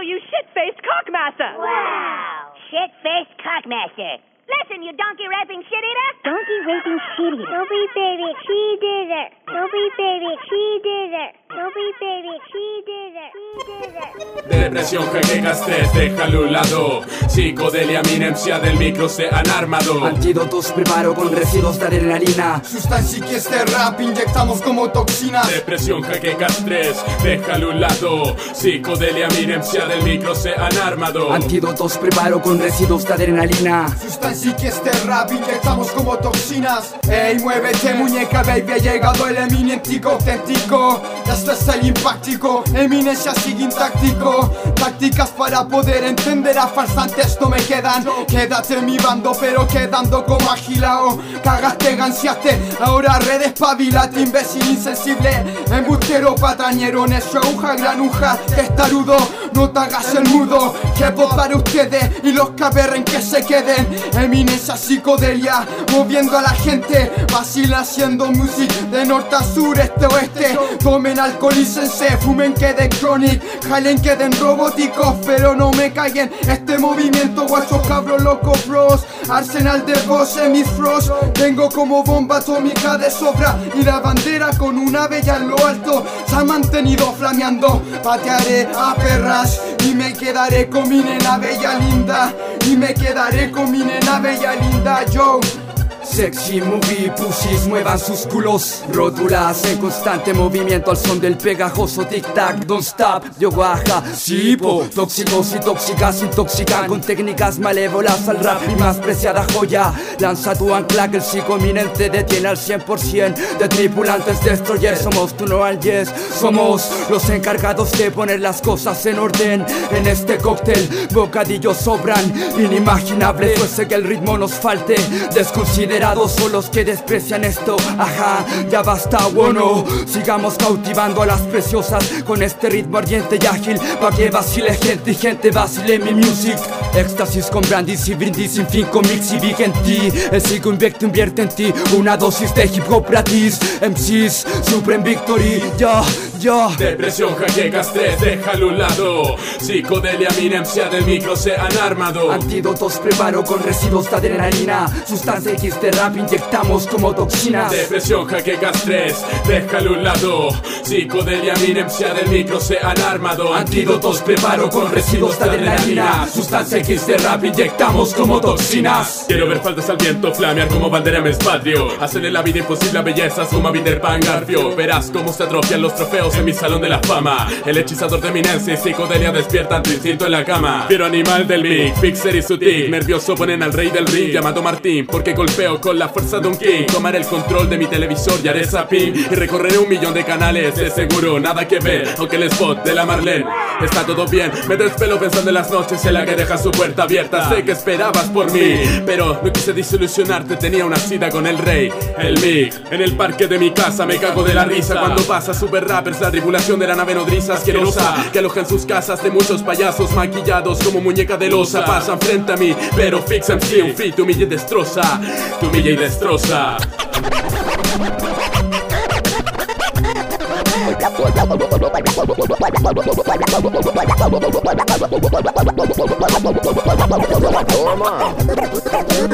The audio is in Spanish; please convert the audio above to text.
you shit-faced cockmaster! Wow! Shit-faced cockmaster. Listen, you donkey rapping shit-eater! Donkey raping shit-eater. Dopey baby, she did it. Dopey baby, she did it. Dopey baby, she did it. Depresión, jaqueca, estrés, déjalo a un lado. Psicodelia, eminencia del micro se han armado. Antídotos preparo con residuos de adrenalina. Sustancia que este rap inyectamos como toxinas. Depresión, jaqueca, estrés, déjalo a un lado. Psicodelia, eminencia del micro se han armado. Antídotos preparo con residuos de adrenalina. Sustancia que este rap inyectamos como toxinas. Ey, muévete muñeca, baby, ha llegado el eminentico auténtico. Esto es el impáctico, eminencia sigue intáctico. Tácticas para poder entender a farsantes no me quedan. Quédate en mi bando, pero quedando como agilao. Cagaste, ganciaste, ahora redespabilate, imbécil insensible. Embustero, patrañero, necio, aguja, granuja, testarudo. No te hagas el mudo, que voz para ustedes y los que aberren que se queden. Eminencia psicodelia, moviendo a la gente. Vacila haciendo música de norte a sur, este a oeste. Tomen, alcoholícense, fumen, queden chronic. Jalen, queden robóticos, pero no me caguen. Este movimiento, guachos, cabros, locos, bros. Arsenal de voz en mis frost. Tengo como bomba atómica de sobra. Y la bandera con una bella en lo alto se ha mantenido flameando. Patearé a perras y me quedaré con mi nena bella linda. Y me quedaré con mi nena bella linda, yo. Sexy movie pussies, muevan sus culos. Rótulas en constante movimiento al son del pegajoso tic-tac. Don't stop, yo baja, sí, po. Tóxicos y tóxicas intoxican con técnicas malévolas al rap, mi más preciada joya. Lanza tu ancla que el psicominente detiene al 100% de tripulantes destroyer. Somos tu no al yes, somos los encargados de poner las cosas en orden. En este cóctel, bocadillos sobran, inimaginable fuese que el ritmo nos falte. Desconsiderados son los que desprecian esto, ajá, ya basta, bueno. Sigamos cautivando a las preciosas con este ritmo ardiente y ágil, pa' que vacile gente y gente vacile mi music. Éxtasis con brandis y brindis sin fin con mix y big en ti. El psico invierte en ti una dosis de hip hop gratis. MCs, Supreme Victory, ya. Depresión, jaqueca, estrés, déjalo a un lado. Psicodelia, eminencia del micro se han armado. Antídotos preparo con residuos de adrenalina. Sustancia X de rap inyectamos como toxinas. Depresión, jaqueca, estrés, déjalo a un lado. Psicodelia, eminencia del micro se han armado. Antídotos preparo con residuos de adrenalina. Sustancia X de rap inyectamos como toxinas. Quiero ver faldas al viento flamear como bandera en patrio. Hacerle la vida imposible a bellezas como a Peter Pan Garfio. Verás cómo se atrofian los trofeos en mi salón de la fama. El hechizador de eminencia y psicodelia despiertan tu instinto en la cama. Fiero animal del mic, Fixer y su tic. Nervioso ponen al rey del ring llamado Martín, porque golpeo con la fuerza de un king. Tomaré el control de mi televisor y haré zapping. Y recorreré 1 millón de canales, de seguro nada que ver. Aunque el spot de la Marlene está todo bien. Me desvelo pensando en las noches en la que dejas su puerta abierta. Sé que esperabas por mí, pero no quise desilusionarte. Tenía una cita con el rey, el mic. En el parque de mi casa me cago de la risa cuando pasa super rappers, la tripulación de la nave nodriza asquerosa que aloja en sus casas de muchos payasos maquillados como muñeca de losa. Pasan frente a mí, pero Fix MC un fit, humilla y destroza. Tu humilla y destroza. Normal.